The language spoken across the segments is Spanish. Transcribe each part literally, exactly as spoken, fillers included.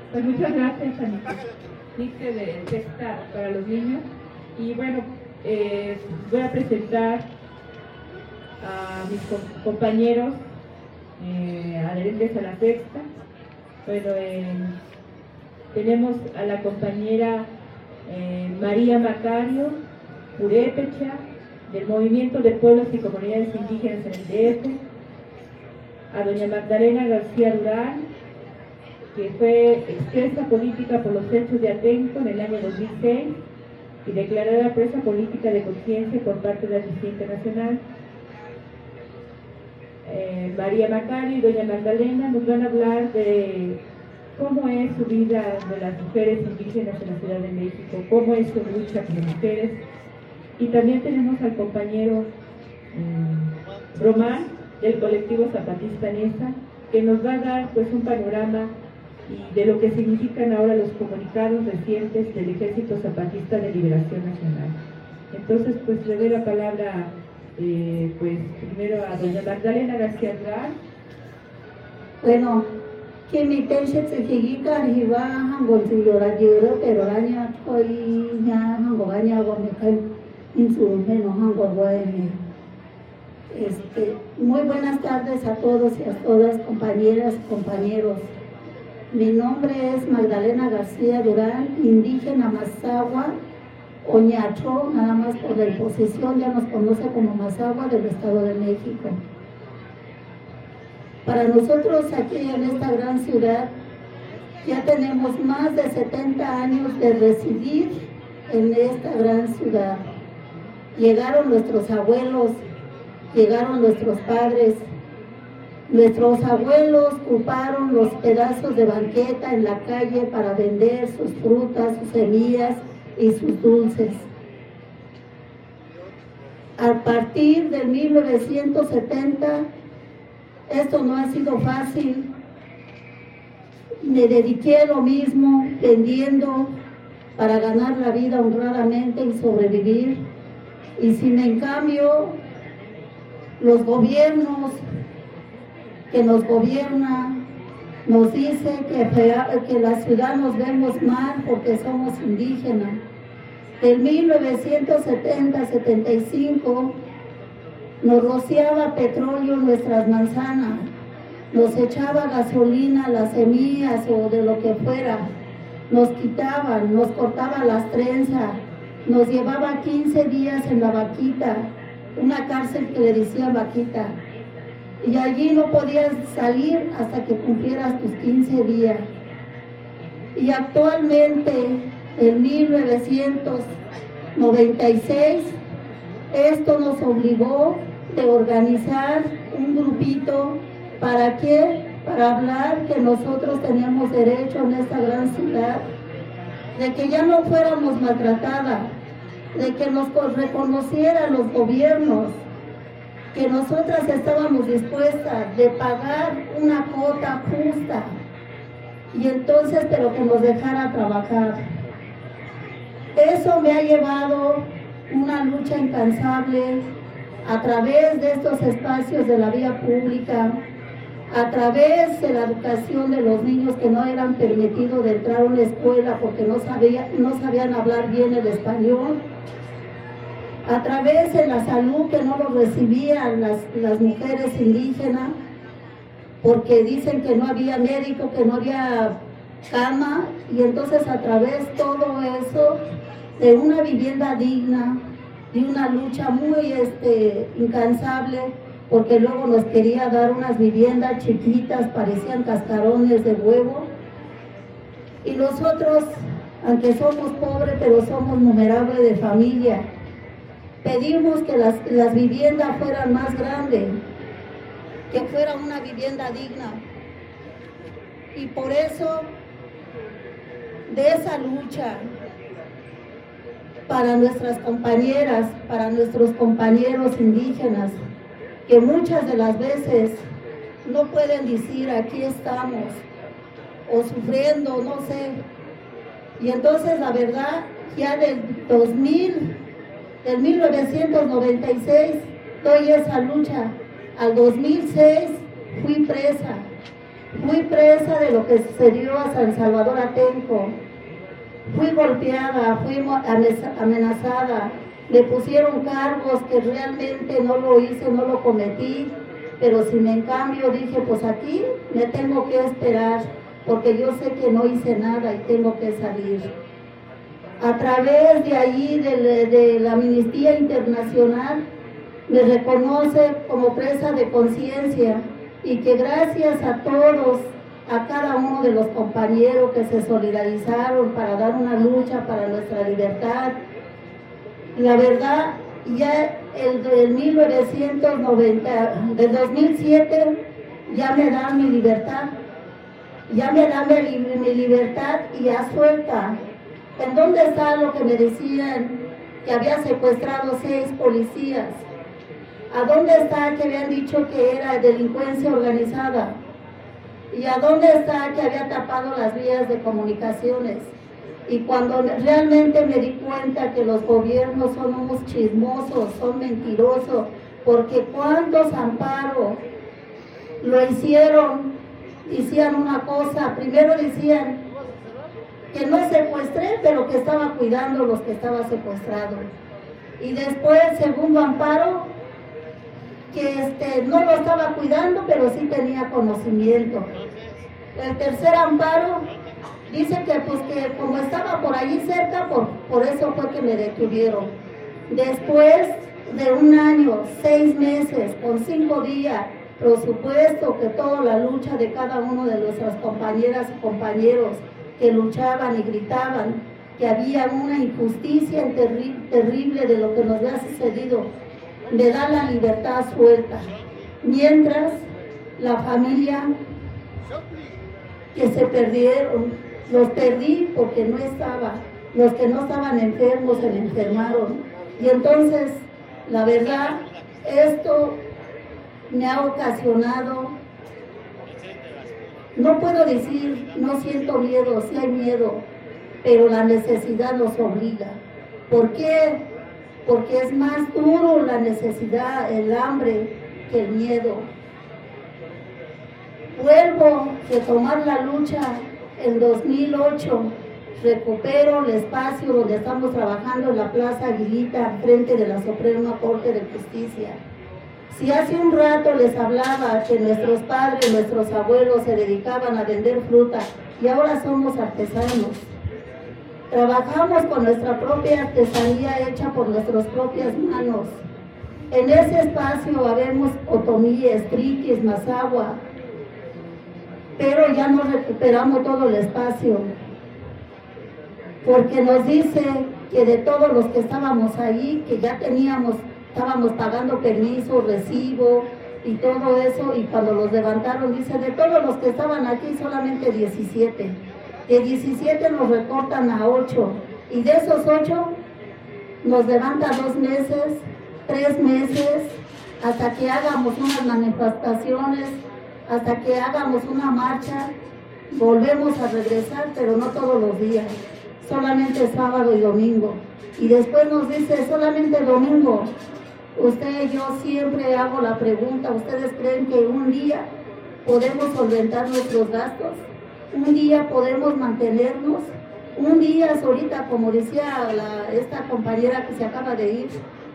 Pues muchas gracias, Anita. Dice de Sexta para los niños. Y bueno, eh, voy a presentar a mis co compañeros eh, adherentes a la Sexta. Bueno, eh, tenemos a la compañera eh, María Macario Purépecha, del Movimiento de Pueblos y Comunidades Indígenas en el D F, a doña Magdalena García Durán, que fue expresa política por los hechos de Atenco en el año dos mil seis y declarada presa política de conciencia por parte de la Amnistía Internacional. Eh, María Macario y doña Magdalena nos van a hablar de cómo es su vida de las mujeres indígenas en la Ciudad de México, cómo es su lucha como mujeres. Y también tenemos al compañero eh, Román, del colectivo Zapatista Nesa, que nos va a dar pues un panorama y de lo que significan ahora los comunicados recientes del Ejército Zapatista de Liberación Nacional. Entonces, pues le doy la palabra eh, pues primero a doña Magdalena García Durán. Bueno, que mi tense se figica arriba hango si llora lloro pero araña hoy ya hango gaña go me cae en su menos hango guayme. Este, muy buenas tardes a todos y a todas, compañeras y compañeros. Mi nombre es Magdalena García Durán, indígena Mazahua, Oñacho, nada más por la imposición ya nos conoce como Mazahua del Estado de México. Para nosotros aquí en esta gran ciudad ya tenemos más de setenta años de residir en esta gran ciudad. Llegaron nuestros abuelos, llegaron nuestros padres. Nuestros abuelos ocuparon los pedazos de banqueta en la calle para vender sus frutas, sus semillas y sus dulces. A partir de mil novecientos setenta, esto no ha sido fácil. Me dediqué a lo mismo, vendiendo para ganar la vida honradamente y sobrevivir. Y sin en cambio, los gobiernos que nos gobiernan nos dice que, que la ciudad nos vemos mal porque somos indígenas. En mil novecientos setenta a setenta y cinco nos rociaba petróleo en nuestras manzanas, nos echaba gasolina a las semillas o de lo que fuera, nos quitaban, nos cortaba las trenzas, nos llevaba quince días en la vaquita, una cárcel que le decía vaquita. Y allí no podías salir hasta que cumplieras tus quince días. Y actualmente, en mil novecientos noventa y seis, esto nos obligó de organizar un grupito. ¿Para qué? Para hablar que nosotros teníamos derecho en esta gran ciudad, de que ya no fuéramos maltratadas, de que nos reconocieran los gobiernos, que nosotras estábamos dispuestas de pagar una cuota justa y entonces pero que nos dejara trabajar. Eso me ha llevado una lucha incansable a través de estos espacios de la vía pública, a través de la educación de los niños que no eran permitidos de entrar a una escuela porque no, sabía, no sabían hablar bien el español, a través de la salud que no lo recibían las, las mujeres indígenas, porque dicen que no había médico, que no había cama, y entonces a través de todo eso, de una vivienda digna, de una lucha muy este, incansable, porque luego nos quería dar unas viviendas chiquitas, parecían cascarones de huevo, y nosotros, aunque somos pobres, pero somos numerables de familia, pedimos que las, las viviendas fueran más grandes, que fuera una vivienda digna. Y por eso, de esa lucha, para nuestras compañeras, para nuestros compañeros indígenas, que muchas de las veces no pueden decir aquí estamos, o sufriendo, no sé. Y entonces la verdad, ya del dos mil, del mil novecientos noventa y seis, doy esa lucha. Al dos mil seis fui presa Fui presa de lo que sucedió a San Salvador Atenco. Fui golpeada, fui amenazada, me pusieron cargos que realmente no lo hice, no lo cometí, pero si me en cambio dije, pues aquí me tengo que esperar, porque yo sé que no hice nada y tengo que salir. A través de ahí, de, de la Amnistía Internacional, me reconoce como presa de conciencia, y que gracias a todos, a cada uno de los compañeros que se solidarizaron para dar una lucha para nuestra libertad, la verdad, ya el del mil novecientos noventa, del dos mil siete, ya me dan mi libertad, ya me dan mi, mi libertad y ya suelta. ¿En dónde está lo que me decían que había secuestrado seis policías? ¿A dónde está que habían dicho que era delincuencia organizada? ¿Y a dónde está que había tapado las vías de comunicaciones? Y cuando realmente me di cuenta que los gobiernos son unos chismosos, son mentirosos, porque cuántos amparos lo hicieron, hicieron una cosa, primero decían que no secuestré, pero que estaba cuidando a los que estaban secuestrados. Y después, segundo amparo, que este, no lo estaba cuidando, pero sí tenía conocimiento. El tercer amparo dice que, pues, que como estaba por allí cerca, por, por eso fue que me detuvieron. Después de un año, seis meses, con cinco días, por supuesto que toda la lucha de cada uno de nuestras compañeras y compañeros que luchaban y gritaban que había una injusticia terri terrible de lo que nos había sucedido, me da la libertad suelta. Mientras la familia que se perdieron, los perdí porque no estaba, los que no estaban enfermos se me enfermaron. Y entonces, la verdad, esto me ha ocasionado, no puedo decir, no siento miedo, sí hay miedo, pero la necesidad nos obliga. ¿Por qué? Porque es más duro la necesidad, el hambre, que el miedo. Vuelvo a retomar la lucha en dos mil ocho, recupero el espacio donde estamos trabajando en la Plaza Aguilita, frente de la Suprema Corte de Justicia. Si hace un rato les hablaba que nuestros padres, nuestros abuelos se dedicaban a vender fruta y ahora somos artesanos. Trabajamos con nuestra propia artesanía hecha por nuestras propias manos. En ese espacio habemos otomíes, triquis, mazagua, pero ya no recuperamos todo el espacio, porque nos dice que de todos los que estábamos ahí, que ya teníamos, estábamos pagando permiso, recibo y todo eso, y cuando los levantaron, dice, de todos los que estaban aquí, solamente diecisiete. De diecisiete nos recortan a ocho, y de esos ocho nos levanta dos meses, tres meses, hasta que hagamos unas manifestaciones, hasta que hagamos una marcha, volvemos a regresar, pero no todos los días, solamente sábado y domingo. Y después nos dice, solamente domingo. Usted, yo siempre hago la pregunta, ¿ustedes creen que un día podemos solventar nuestros gastos? Un día podemos mantenernos, un día, ahorita, como decía la, esta compañera que se acaba de ir,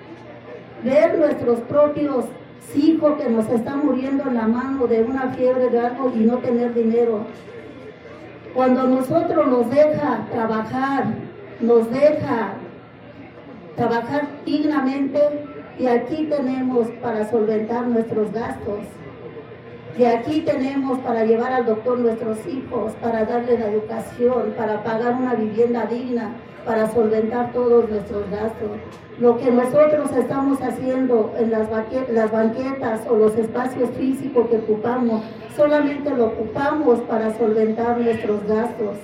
ver nuestros propios hijos que nos están muriendo en la mano de una fiebre de algo y no tener dinero. Cuando nosotros nos deja trabajar, nos deja trabajar dignamente, y aquí tenemos para solventar nuestros gastos. De aquí tenemos para llevar al doctor nuestros hijos, para darle la educación, para pagar una vivienda digna, para solventar todos nuestros gastos. Lo que nosotros estamos haciendo en las, las banquetas o los espacios físicos que ocupamos, solamente lo ocupamos para solventar nuestros gastos.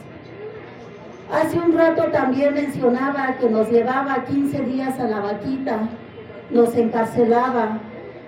Hace un rato también mencionaba que nos llevaba quince días a la vaquita, nos encarcelaba.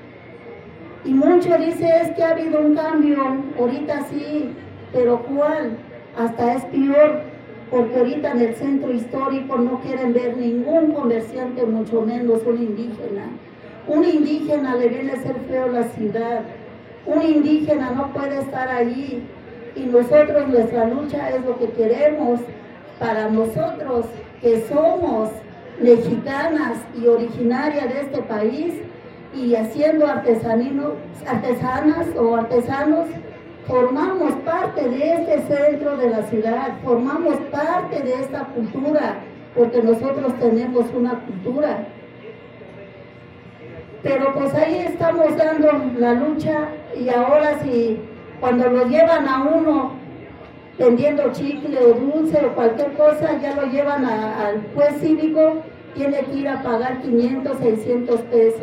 Y mucho dice, es que ha habido un cambio, ahorita sí, pero ¿cuál? Hasta es peor, porque ahorita en el centro histórico no quieren ver ningún comerciante, mucho menos un indígena. Un indígena le viene a ser feo la ciudad. Un indígena no puede estar allí y nosotros, nuestra lucha es lo que queremos para nosotros que somos mexicanas y originarias de este país y haciendo artesaninos, artesanas o artesanos, formamos parte de este centro de la ciudad, formamos parte de esta cultura, porque nosotros tenemos una cultura. Pero pues ahí estamos dando la lucha y ahora si cuando lo llevan a uno vendiendo chicle o dulce o cualquier cosa, ya lo llevan a, al juez cívico, tiene que ir a pagar quinientos, seiscientos pesos.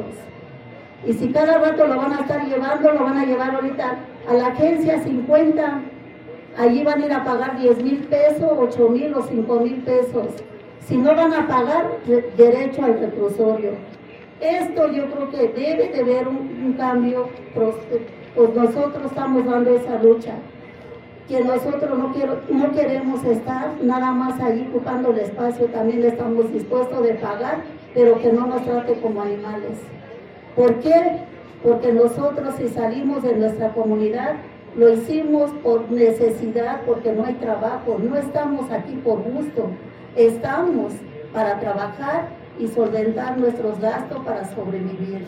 Y si cada rato lo van a estar llevando, lo van a llevar ahorita a la agencia cincuenta, allí van a ir a pagar diez mil pesos, ocho mil o cinco mil pesos. Si no van a pagar, derecho al reclusorio. Esto yo creo que debe de haber un, un cambio, pues nosotros estamos dando esa lucha, que nosotros no, quiero, no queremos estar nada más ahí ocupando el espacio, también estamos dispuestos de pagar, pero que no nos trate como animales. ¿Por qué? Porque nosotros si salimos de nuestra comunidad, lo hicimos por necesidad, porque no hay trabajo, no estamos aquí por gusto, estamos para trabajar y solventar nuestros gastos para sobrevivir.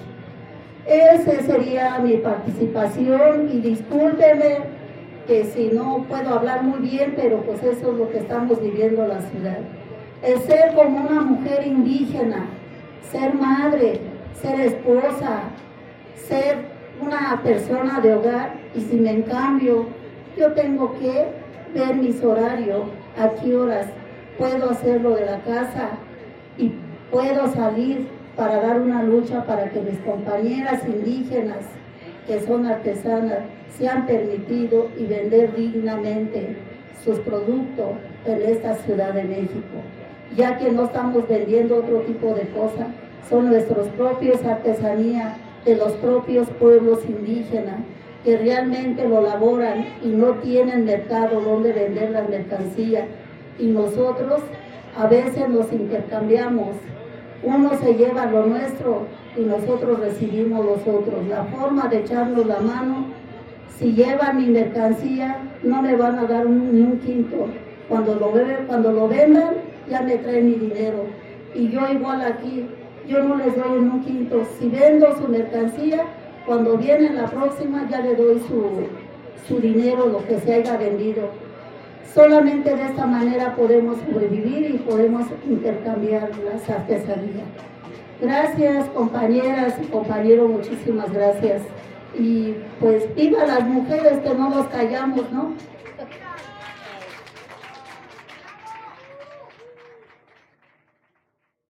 Esa sería mi participación y discúlpeme que si no puedo hablar muy bien, pero pues eso es lo que estamos viviendo en la ciudad. El ser como una mujer indígena, ser madre, ser esposa, ser una persona de hogar, y si me cambio, yo tengo que ver mis horarios, a qué horas puedo hacerlo de la casa y puedo salir para dar una lucha para que mis compañeras indígenas que son artesanas sean permitido y vender dignamente sus productos en esta Ciudad de México, ya que no estamos vendiendo otro tipo de cosas, son nuestros propios artesanías de los propios pueblos indígenas que realmente lo laboran y no tienen mercado donde vender las mercancías, y nosotros a veces nos intercambiamos, uno se lleva lo nuestro y nosotros recibimos los otros. La forma de echarnos la mano, si llevan mi mercancía no me van a dar un, ni un quinto, cuando lo, cuando lo vendan ya me traen mi dinero, y yo igual aquí, yo no les doy en un quinto. Si vendo su mercancía, cuando viene la próxima ya le doy su, su dinero, lo que se haya vendido. Solamente de esta manera podemos sobrevivir y podemos intercambiar las artesanías. Gracias, compañeras y compañeros, muchísimas gracias. Y pues viva las mujeres, que no nos callamos, ¿no?